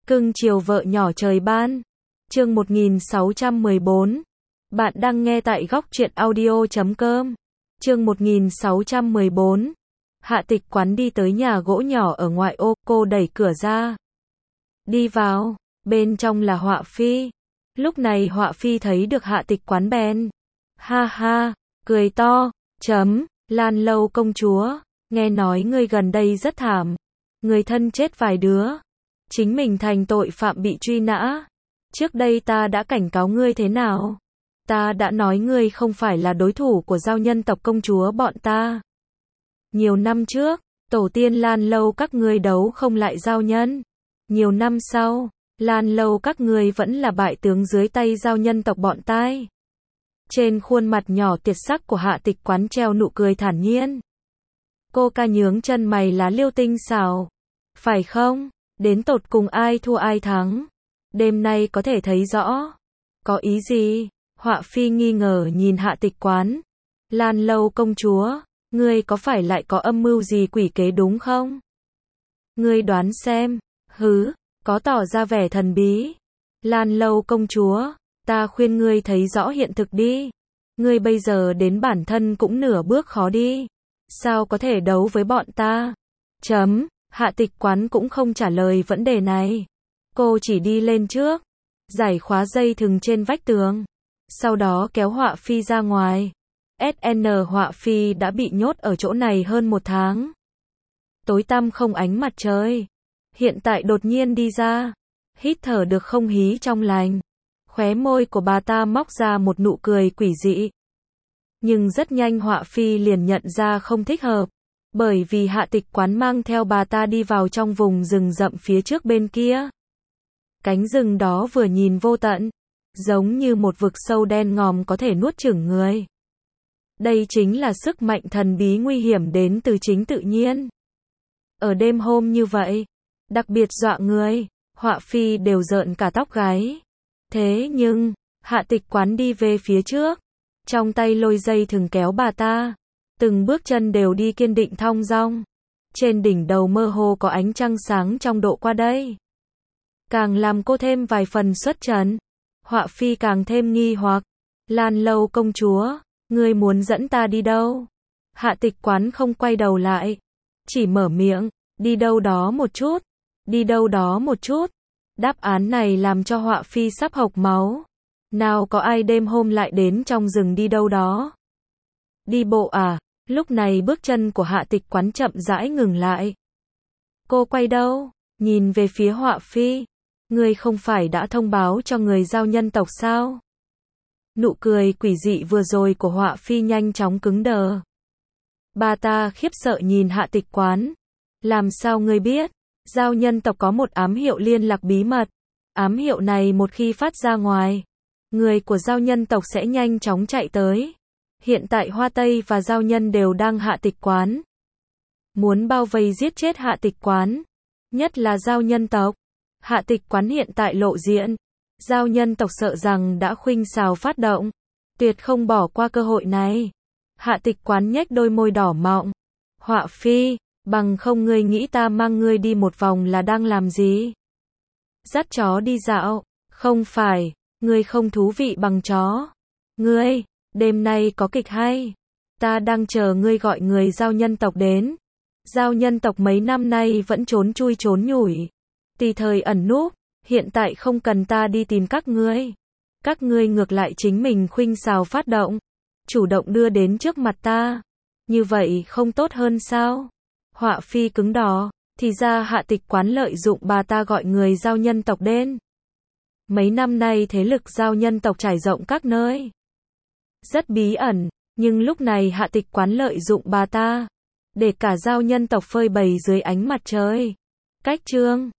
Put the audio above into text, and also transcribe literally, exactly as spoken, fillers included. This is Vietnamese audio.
Cưng chiều vợ nhỏ trời ban. Chương một nghìn sáu trăm mười bốn. Bạn đang nghe tại góc truyện audio chấm com. Chương một nghìn sáu trăm mười bốn. Hạ Tịch Quán đi tới nhà gỗ nhỏ ở ngoại ô, cô đẩy cửa ra. Đi vào, bên trong là Họa Phi. Lúc này Họa Phi thấy được Hạ Tịch Quán bèn. Ha ha, cười to, chấm, Lan Lâu công chúa, nghe nói ngươi gần đây rất thảm. Người thân chết vài đứa. Chính mình thành tội phạm bị truy nã. Trước đây ta đã cảnh cáo ngươi thế nào? Ta đã nói ngươi không phải là đối thủ của giao nhân tộc công chúa bọn ta. Nhiều năm trước, tổ tiên Lan Lâu các ngươi đấu không lại giao nhân. Nhiều năm sau, Lan Lâu các ngươi vẫn là bại tướng dưới tay giao nhân tộc bọn tai. Trên khuôn mặt nhỏ tiệt sắc của Hạ Tịch Quán treo nụ cười thản nhiên. Cô ca nhướng chân mày lá liêu tinh xảo. Phải không? Đến tột cùng ai thua ai thắng? Đêm nay có thể thấy rõ. Có ý gì? Họa Phi nghi ngờ nhìn Hạ Tịch Quán. Lan Lâu công chúa, ngươi có phải lại có âm mưu gì quỷ kế đúng không? Ngươi đoán xem. Hứ, có tỏ ra vẻ thần bí. Lan Lâu công chúa, ta khuyên ngươi thấy rõ hiện thực đi. Ngươi bây giờ đến bản thân cũng nửa bước khó đi. Sao có thể đấu với bọn ta? Chấm. Hạ Tịch Quán cũng không trả lời vấn đề này. Cô chỉ đi lên trước, giải khóa dây thừng trên vách tường, sau đó kéo Họa Phi ra ngoài. ét en Họa Phi đã bị nhốt ở chỗ này hơn một tháng. Tối tăm không ánh mặt trời. Hiện tại đột nhiên đi ra, hít thở được không khí trong lành. Khóe môi của bà ta móc ra một nụ cười quỷ dị. Nhưng rất nhanh Họa Phi liền nhận ra không thích hợp. Bởi vì Hạ Tịch Quán mang theo bà ta đi vào trong vùng rừng rậm phía trước bên kia. Cánh rừng đó vừa nhìn vô tận, giống như một vực sâu đen ngòm có thể nuốt chửng người. Đây chính là sức mạnh thần bí nguy hiểm đến từ chính tự nhiên. Ở đêm hôm như vậy, đặc biệt dọa người, Họa Phi đều rợn cả tóc gáy. Thế nhưng, Hạ Tịch Quán đi về phía trước, trong tay lôi dây thừng kéo bà ta. Từng bước chân đều đi kiên định thong dong. Trên đỉnh đầu mơ hồ có ánh trăng sáng trong độ qua đây. Càng làm cô thêm vài phần xuất trần. Họa Phi càng thêm nghi hoặc. Lan Lâu công chúa, ngươi muốn dẫn ta đi đâu? Hạ Tịch Quán không quay đầu lại. Chỉ mở miệng, đi đâu đó một chút. Đi đâu đó một chút. Đáp án này làm cho Họa Phi sắp hộc máu. Nào có ai đêm hôm lại đến trong rừng đi đâu đó? Đi bộ à? Lúc này bước chân của Hạ Tịch Quán chậm rãi ngừng lại. Cô quay đâu? Nhìn về phía Họa Phi. Ngươi không phải đã thông báo cho người giao nhân tộc sao? Nụ cười quỷ dị vừa rồi của Họa Phi nhanh chóng cứng đờ. Bà ta khiếp sợ nhìn Hạ Tịch Quán. Làm sao ngươi biết? Giao nhân tộc có một ám hiệu liên lạc bí mật. Ám hiệu này một khi phát ra ngoài, người của giao nhân tộc sẽ nhanh chóng chạy tới. Hiện tại Hoa Tây và giao nhân đều đang Hạ Tịch Quán. Muốn bao vây giết chết Hạ Tịch Quán. Nhất là giao nhân tộc. Hạ Tịch Quán hiện tại lộ diện. Giao nhân tộc sợ rằng đã khuynh xào phát động. Tuyệt không bỏ qua cơ hội này. Hạ Tịch Quán nhếch đôi môi đỏ mọng. Họa Phi, bằng không ngươi nghĩ ta mang ngươi đi một vòng là đang làm gì? Dắt chó đi dạo. Không phải, ngươi không thú vị bằng chó. Ngươi... Đêm nay có kịch hay. Ta đang chờ ngươi gọi người giao nhân tộc đến. Giao nhân tộc mấy năm nay vẫn trốn chui trốn nhủi. Tùy thời ẩn núp. Hiện tại không cần ta đi tìm các ngươi. Các ngươi ngược lại chính mình khuynh xào phát động. Chủ động đưa đến trước mặt ta. Như vậy không tốt hơn sao? Họa Phi cứng đỏ. Thì ra Hạ Tịch Quán lợi dụng bà ta gọi người giao nhân tộc đến. Mấy năm nay thế lực giao nhân tộc trải rộng các nơi. Rất bí ẩn, nhưng lúc này Hạ Tịch Quán lợi dụng bà ta, để cả giao nhân tộc phơi bày dưới ánh mặt trời. Cách chương